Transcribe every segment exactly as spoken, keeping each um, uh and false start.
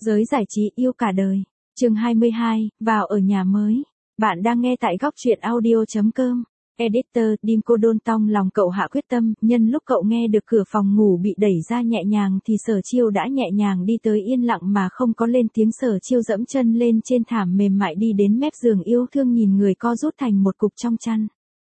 Giới giải trí yêu cả đời. Chương hai mươi hai, vào ở nhà mới. Bạn đang nghe tại góc truyện audio chấm com. Editor, Dim Cô Đôn Tong lòng cậu hạ quyết tâm, nhân lúc cậu nghe được cửa phòng ngủ bị đẩy ra nhẹ nhàng thì Sở Chiêu đã nhẹ nhàng đi tới yên lặng mà không có lên tiếng. Sở Chiêu dẫm chân lên trên thảm mềm mại đi đến mép giường yêu thương nhìn người co rút thành một cục trong chăn.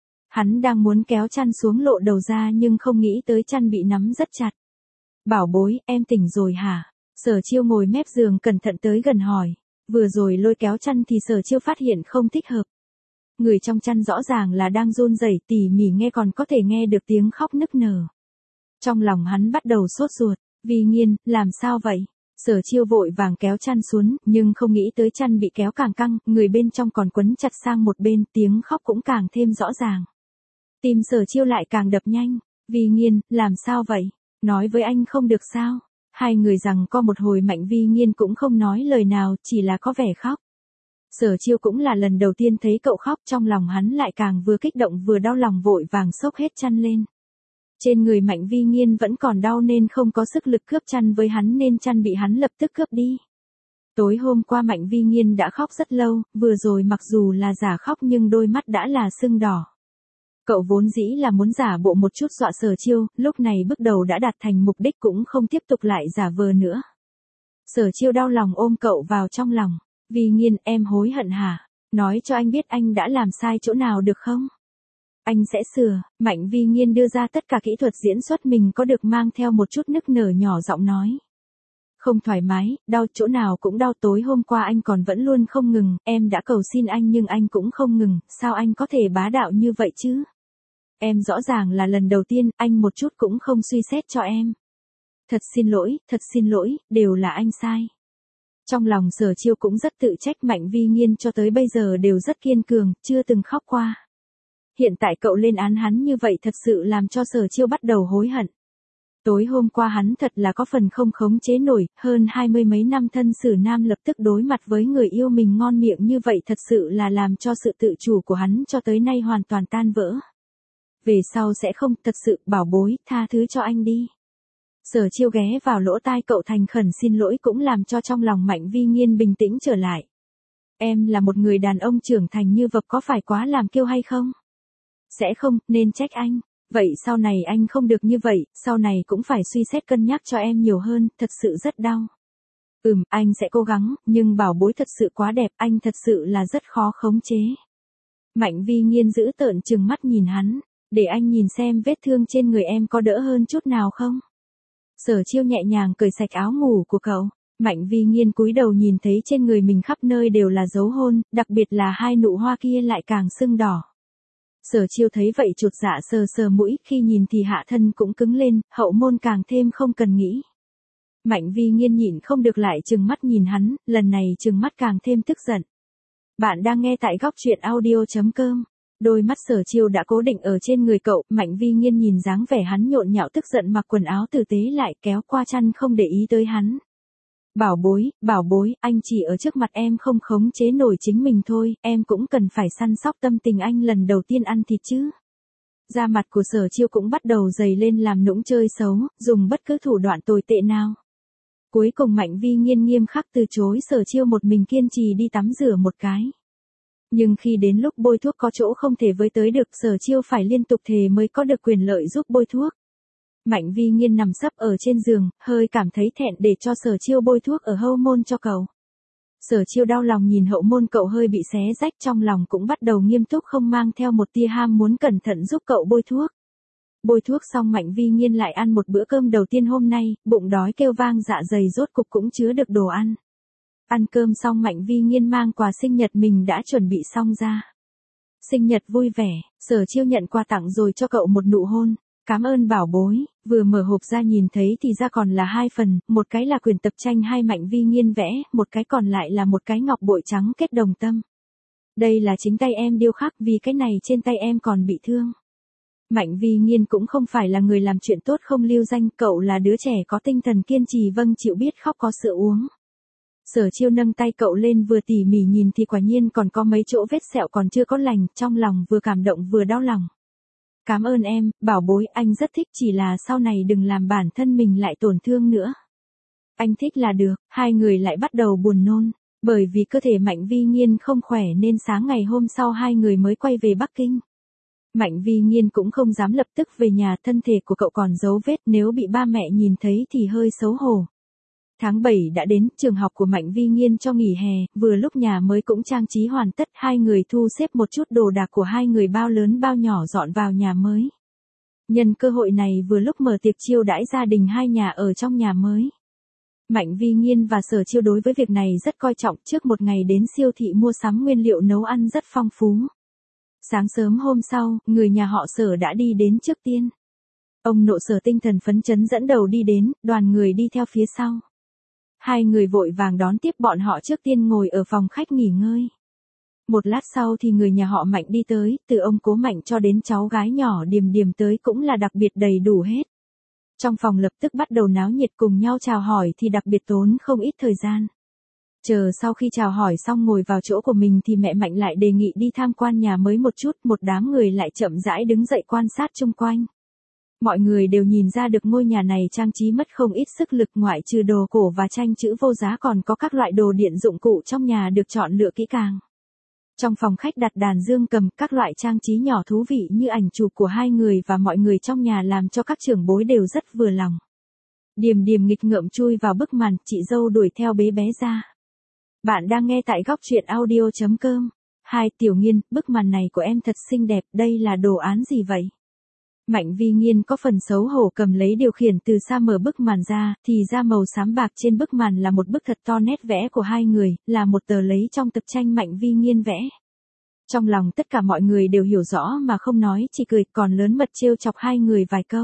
Hắn đang muốn kéo chăn xuống lộ đầu ra nhưng không nghĩ tới chăn bị nắm rất chặt. Bảo bối, em tỉnh rồi hả? Sở Chiêu ngồi mép giường cẩn thận tới gần hỏi. Vừa rồi lôi kéo chăn thì Sở Chiêu phát hiện không thích hợp. Người trong chăn rõ ràng là đang run rẩy, tỉ mỉ nghe còn có thể nghe được tiếng khóc nức nở. Trong lòng hắn bắt đầu sốt ruột, Vi Nghiên, làm sao vậy? Sở Chiêu vội vàng kéo chăn xuống, nhưng không nghĩ tới chăn bị kéo càng căng, người bên trong còn quấn chặt sang một bên, tiếng khóc cũng càng thêm rõ ràng. Tim Sở Chiêu lại càng đập nhanh. Vi Nghiên, làm sao vậy? Nói với anh không được sao? Hai người rằng có một hồi Mạnh Vi Nghiên cũng không nói lời nào, chỉ là có vẻ khóc. Sở Chiêu cũng là lần đầu tiên thấy cậu khóc, trong lòng hắn lại càng vừa kích động vừa đau lòng, vội vàng xốc hết chăn lên. Trên người Mạnh Vi Nghiên vẫn còn đau nên không có sức lực cướp chăn với hắn nên chăn bị hắn lập tức cướp đi. Tối hôm qua Mạnh Vi Nghiên đã khóc rất lâu, vừa rồi mặc dù là giả khóc nhưng đôi mắt đã là sưng đỏ. Cậu vốn dĩ là muốn giả bộ một chút dọa Sở Chiêu, lúc này bước đầu đã đạt thành mục đích cũng không tiếp tục lại giả vờ nữa. Sở Chiêu đau lòng ôm cậu vào trong lòng. Vi Nghiên, em hối hận hả? Nói cho anh biết anh đã làm sai chỗ nào được không? Anh sẽ sửa. Mạnh Vi Nghiên đưa ra tất cả kỹ thuật diễn xuất mình có được, mang theo một chút nức nở nhỏ giọng nói. Không thoải mái, đau chỗ nào cũng đau, tối hôm qua anh còn vẫn luôn không ngừng, em đã cầu xin anh nhưng anh cũng không ngừng, sao anh có thể bá đạo như vậy chứ? Em rõ ràng là lần đầu tiên, anh một chút cũng không suy xét cho em. Thật xin lỗi, thật xin lỗi, đều là anh sai. Trong lòng Sở Chiêu cũng rất tự trách, Mạnh Vi Nghiên cho tới bây giờ đều rất kiên cường, chưa từng khóc qua. Hiện tại cậu lên án hắn như vậy thật sự làm cho Sở Chiêu bắt đầu hối hận. Tối hôm qua hắn thật là có phần không khống chế nổi, hơn hai mươi mấy năm thân xử nam lập tức đối mặt với người yêu mình ngon miệng như vậy thật sự là làm cho sự tự chủ của hắn cho tới nay hoàn toàn tan vỡ. Về sau sẽ không, thật sự, bảo bối, tha thứ cho anh đi. Sở Chiêu ghé vào lỗ tai cậu thành khẩn xin lỗi cũng làm cho trong lòng Mạnh Vi Nghiên bình tĩnh trở lại. Em là một người đàn ông trưởng thành như vậy có phải quá làm kiêu hay không? Sẽ không, nên trách anh. Vậy sau này anh không được như vậy, sau này cũng phải suy xét cân nhắc cho em nhiều hơn, thật sự rất đau. Ừm, anh sẽ cố gắng, nhưng bảo bối thật sự quá đẹp, anh thật sự là rất khó khống chế. Mạnh Vi Nghiên giữ tợn trừng mắt nhìn hắn, để anh nhìn xem vết thương trên người em có đỡ hơn chút nào không? Sở Chiêu nhẹ nhàng cởi sạch áo ngủ của cậu. Mạnh Vi Nghiên cúi đầu nhìn thấy trên người mình khắp nơi đều là dấu hôn, đặc biệt là hai nụ hoa kia lại càng sưng đỏ. Sở Chiêu thấy vậy chột dạ sờ sờ mũi, khi nhìn thì hạ thân cũng cứng lên, hậu môn càng thêm không cần nghĩ. Mạnh Vi Nghiên nhịn không được lại trừng mắt nhìn hắn, lần này trừng mắt càng thêm tức giận. Bạn đang nghe tại góc truyện audio chấm com. Đôi mắt Sở Chiêu đã cố định ở trên người cậu, Mạnh Vi Nghiên nhìn dáng vẻ hắn nhộn nhạo tức giận mặc quần áo tử tế lại kéo qua chăn không để ý tới hắn. Bảo bối, bảo bối, anh chỉ ở trước mặt em không khống chế nổi chính mình thôi, em cũng cần phải săn sóc tâm tình anh lần đầu tiên ăn thịt chứ. Da mặt của Sở Chiêu cũng bắt đầu dày lên làm nũng chơi xấu, dùng bất cứ thủ đoạn tồi tệ nào. Cuối cùng Mạnh Vi Nghiên nghiêm khắc từ chối Sở Chiêu, một mình kiên trì đi tắm rửa một cái. Nhưng khi đến lúc bôi thuốc có chỗ không thể với tới được, Sở Chiêu phải liên tục thề mới có được quyền lợi giúp bôi thuốc. Mạnh Vi Nghiên nằm sấp ở trên giường, hơi cảm thấy thẹn để cho Sở Chiêu bôi thuốc ở hậu môn cho cậu. Sở Chiêu đau lòng nhìn hậu môn cậu hơi bị xé rách, trong lòng cũng bắt đầu nghiêm túc không mang theo một tia ham muốn cẩn thận giúp cậu bôi thuốc. Bôi thuốc xong Mạnh Vi Nghiên lại ăn một bữa cơm đầu tiên hôm nay, bụng đói kêu vang, dạ dày rốt cục cũng chứa được đồ ăn. Ăn cơm xong Mạnh Vi Nghiên mang quà sinh nhật mình đã chuẩn bị xong ra. Sinh nhật vui vẻ, Sở Chiêu nhận quà tặng rồi cho cậu một nụ hôn. Cảm ơn bảo bối, vừa mở hộp ra nhìn thấy thì ra còn là hai phần, một cái là quyển tập tranh hai Mạnh Vi Nghiên vẽ, một cái còn lại là một cái ngọc bội trắng kết đồng tâm. Đây là chính tay em điêu khắc, vì cái này trên tay em còn bị thương. Mạnh Vi Nghiên cũng không phải là người làm chuyện tốt không lưu danh, cậu là đứa trẻ có tinh thần kiên trì vâng chịu, biết khóc có sữa uống. Sở Chiêu nâng tay cậu lên vừa tỉ mỉ nhìn thì quả nhiên còn có mấy chỗ vết sẹo còn chưa có lành, trong lòng vừa cảm động vừa đau lòng. Cảm ơn em, bảo bối, anh rất thích, chỉ là sau này đừng làm bản thân mình lại tổn thương nữa. Anh thích là được, hai người lại bắt đầu buồn nôn. Bởi vì cơ thể Mạnh Vi Nghiên không khỏe nên sáng ngày hôm sau hai người mới quay về Bắc Kinh. Mạnh Vi Nghiên cũng không dám lập tức về nhà, thân thể của cậu còn dấu vết, nếu bị ba mẹ nhìn thấy thì hơi xấu hổ. Tháng bảy đã đến, trường học của Mạnh Vi Nghiên cho nghỉ hè, vừa lúc nhà mới cũng trang trí hoàn tất, hai người thu xếp một chút đồ đạc của hai người bao lớn bao nhỏ dọn vào nhà mới. Nhân cơ hội này vừa lúc mở tiệc chiêu đãi gia đình hai nhà ở trong nhà mới. Mạnh Vi Nghiên và Sở Chiêu đối với việc này rất coi trọng, trước một ngày đến siêu thị mua sắm nguyên liệu nấu ăn rất phong phú. Sáng sớm hôm sau, người nhà họ Sở đã đi đến trước tiên. Ông nội Sở tinh thần phấn chấn dẫn đầu đi đến, đoàn người đi theo phía sau. Hai người vội vàng đón tiếp bọn họ, trước tiên ngồi ở phòng khách nghỉ ngơi. Một lát sau thì người nhà họ Mạnh đi tới, từ ông cố Mạnh cho đến cháu gái nhỏ Điềm Điềm tới cũng là đặc biệt đầy đủ hết. Trong phòng lập tức bắt đầu náo nhiệt, cùng nhau chào hỏi thì đặc biệt tốn không ít thời gian. Chờ sau khi chào hỏi xong ngồi vào chỗ của mình thì mẹ Mạnh lại đề nghị đi tham quan nhà mới một chút, một đám người lại chậm rãi đứng dậy quan sát chung quanh. Mọi người đều nhìn ra được ngôi nhà này trang trí mất không ít sức lực, ngoại trừ đồ cổ và tranh chữ vô giá còn có các loại đồ điện dụng cụ trong nhà được chọn lựa kỹ càng. Trong phòng khách đặt đàn dương cầm, các loại trang trí nhỏ thú vị như ảnh chụp của hai người và mọi người trong nhà làm cho các trưởng bối đều rất vừa lòng. Điềm Điềm nghịch ngợm chui vào bức màn, chị dâu đuổi theo bế bé ra. Bạn đang nghe tại góc truyện audio chấm com. Hai, Tiểu Nghiên, bức màn này của em thật xinh đẹp, đây là đồ án gì vậy? Mạnh Vi Nghiên có phần xấu hổ cầm lấy điều khiển từ xa mở bức màn ra, thì ra màu xám bạc trên bức màn là một bức thật to, nét vẽ của hai người, là một tờ lấy trong tập tranh Mạnh Vi Nghiên vẽ. Trong lòng tất cả mọi người đều hiểu rõ mà không nói, chỉ cười, còn lớn mật trêu chọc hai người vài câu.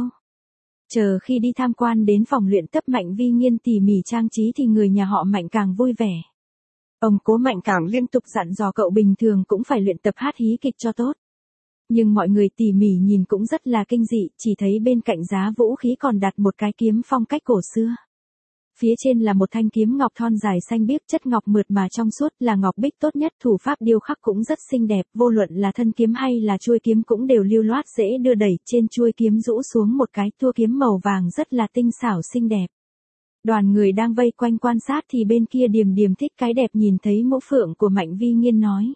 Chờ khi đi tham quan đến phòng luyện tập Mạnh Vi Nghiên tỉ mỉ trang trí thì người nhà họ Mạnh càng vui vẻ. Ông cố Mạnh càng liên tục dặn dò cậu bình thường cũng phải luyện tập hát hí kịch cho tốt. Nhưng mọi người tỉ mỉ nhìn cũng rất là kinh dị, chỉ thấy bên cạnh giá vũ khí còn đặt một cái kiếm phong cách cổ xưa. Phía trên là một thanh kiếm ngọc thon dài xanh biếc, chất ngọc mượt mà trong suốt, là ngọc bích tốt nhất, thủ pháp điêu khắc cũng rất xinh đẹp, vô luận là thân kiếm hay là chuôi kiếm cũng đều lưu loát dễ đưa đẩy, trên chuôi kiếm rũ xuống một cái tua kiếm màu vàng rất là tinh xảo xinh đẹp. Đoàn người đang vây quanh quan sát thì bên kia Điềm Điềm thích cái đẹp nhìn thấy mũ phượng của Mạnh Vi Nghiên nói.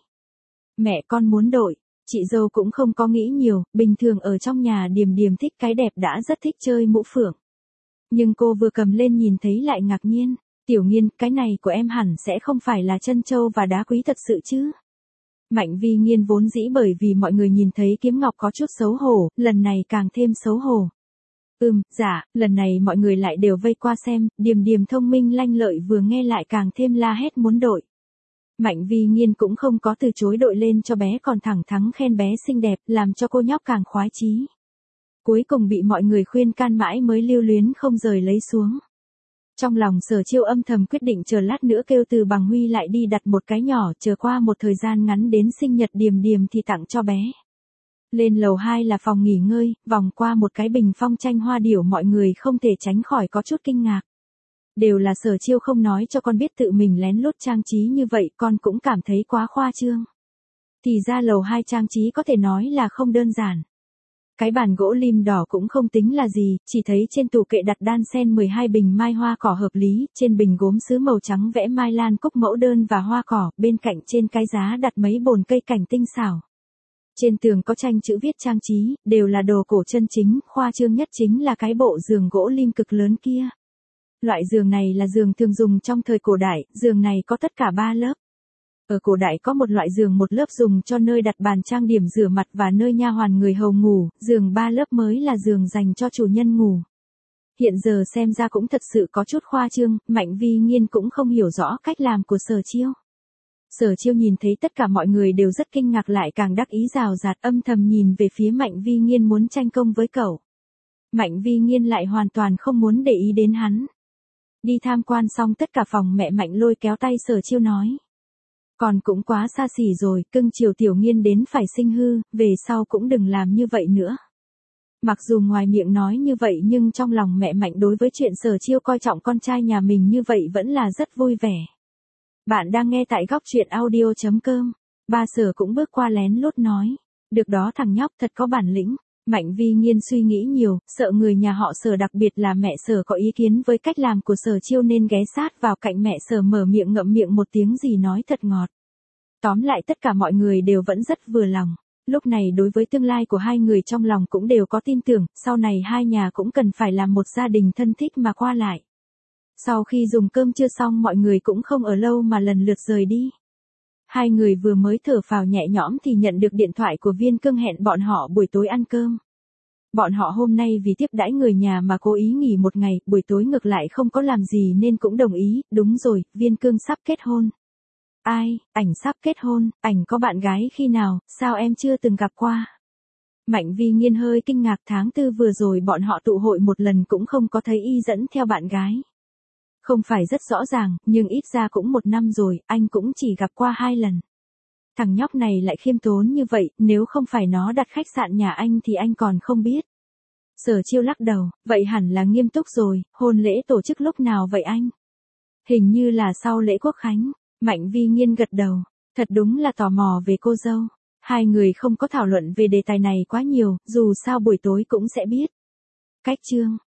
Mẹ con muốn đổi. Chị dâu cũng không có nghĩ nhiều, bình thường ở trong nhà Điềm Điềm thích cái đẹp đã rất thích chơi mũ phượng. Nhưng cô vừa cầm lên nhìn thấy lại ngạc nhiên. Tiểu Nghiên, cái này của em hẳn sẽ không phải là trân châu và đá quý thật sự chứ? Mạnh Vi Nghiên vốn dĩ bởi vì mọi người nhìn thấy kiếm ngọc có chút xấu hổ, lần này càng thêm xấu hổ. Ừm, dạ, lần này mọi người lại đều vây qua xem, Điềm Điềm thông minh lanh lợi vừa nghe lại càng thêm la hét muốn đội. Mạnh Vi Nghiên cũng không có từ chối, đội lên cho bé, còn thẳng thắn khen bé xinh đẹp, làm cho cô nhóc càng khoái chí. Cuối cùng bị mọi người khuyên can mãi mới lưu luyến không rời lấy xuống. Trong lòng Sở Chiêu âm thầm quyết định chờ lát nữa kêu Từ Bằng Huy lại đi đặt một cái nhỏ, chờ qua một thời gian ngắn đến sinh nhật Điềm Điềm thì tặng cho bé. Lên lầu hai là phòng nghỉ ngơi, vòng qua một cái bình phong tranh hoa điểu, mọi người không thể tránh khỏi có chút kinh ngạc. Đều là Sở Chiêu không nói cho con biết tự mình lén lút trang trí như vậy, con cũng cảm thấy quá khoa trương. Thì ra lầu hai trang trí có thể nói là không đơn giản. Cái bàn gỗ lim đỏ cũng không tính là gì, chỉ thấy trên tủ kệ đặt đan sen mười hai bình mai hoa cỏ hợp lý, trên bình gốm sứ màu trắng vẽ mai lan cúc mẫu đơn và hoa cỏ, bên cạnh trên cái giá đặt mấy bồn cây cảnh tinh xảo. Trên tường có tranh chữ viết trang trí, đều là đồ cổ chân chính, khoa trương nhất chính là cái bộ giường gỗ lim cực lớn kia. Loại giường này là giường thường dùng trong thời cổ đại, giường này có tất cả ba lớp. Ở cổ đại có một loại giường một lớp dùng cho nơi đặt bàn trang điểm rửa mặt và nơi nha hoàn người hầu ngủ, giường ba lớp mới là giường dành cho chủ nhân ngủ. Hiện giờ xem ra cũng thật sự có chút khoa trương, Mạnh Vi Nghiên cũng không hiểu rõ cách làm của Sở Chiêu. Sở Chiêu nhìn thấy tất cả mọi người đều rất kinh ngạc lại càng đắc ý rào rạt, âm thầm nhìn về phía Mạnh Vi Nghiên muốn tranh công với cậu. Mạnh Vi Nghiên lại hoàn toàn không muốn để ý đến hắn. Đi tham quan xong tất cả phòng, mẹ Mạnh lôi kéo tay Sở Chiêu nói. Còn cũng quá xa xỉ rồi, cưng chiều Tiểu Nghiên đến phải sinh hư, về sau cũng đừng làm như vậy nữa. Mặc dù ngoài miệng nói như vậy nhưng trong lòng mẹ Mạnh đối với chuyện Sở Chiêu coi trọng con trai nhà mình như vậy vẫn là rất vui vẻ. Bạn đang nghe tại góc truyện audio chấm com. Ba Sở cũng bước qua lén lút nói. Được đó thằng nhóc thật có bản lĩnh. Mạnh Vi Nghiên suy nghĩ nhiều, sợ người nhà họ Sở đặc biệt là mẹ Sở có ý kiến với cách làm của Sở Chiêu nên ghé sát vào cạnh mẹ Sở mở miệng ngậm miệng một tiếng gì nói thật ngọt. Tóm lại tất cả mọi người đều vẫn rất vừa lòng. Lúc này đối với tương lai của hai người trong lòng cũng đều có tin tưởng, sau này hai nhà cũng cần phải làm một gia đình thân thích mà qua lại. Sau khi dùng cơm trưa xong mọi người cũng không ở lâu mà lần lượt rời đi. Hai người vừa mới thở phào nhẹ nhõm thì nhận được điện thoại của Viên Cương hẹn bọn họ buổi tối ăn cơm. Bọn họ hôm nay vì tiếp đãi người nhà mà cố ý nghỉ một ngày, buổi tối ngược lại không có làm gì nên cũng đồng ý, đúng rồi, Viên Cương sắp kết hôn. Ai, ảnh sắp kết hôn, ảnh có bạn gái khi nào, sao em chưa từng gặp qua? Mạnh Vi Nghiên hơi kinh ngạc, tháng tư vừa rồi bọn họ tụ hội một lần cũng không có thấy y dẫn theo bạn gái. Không phải rất rõ ràng, nhưng ít ra cũng một năm rồi, anh cũng chỉ gặp qua hai lần. Thằng nhóc này lại khiêm tốn như vậy, nếu không phải nó đặt khách sạn nhà anh thì anh còn không biết. Sở Chiêu lắc đầu, vậy hẳn là nghiêm túc rồi, hôn lễ tổ chức lúc nào vậy anh? Hình như là sau lễ Quốc khánh. Mạnh Vi Nghiên gật đầu, thật đúng là tò mò về cô dâu. Hai người không có thảo luận về đề tài này quá nhiều, dù sao buổi tối cũng sẽ biết. Cách chương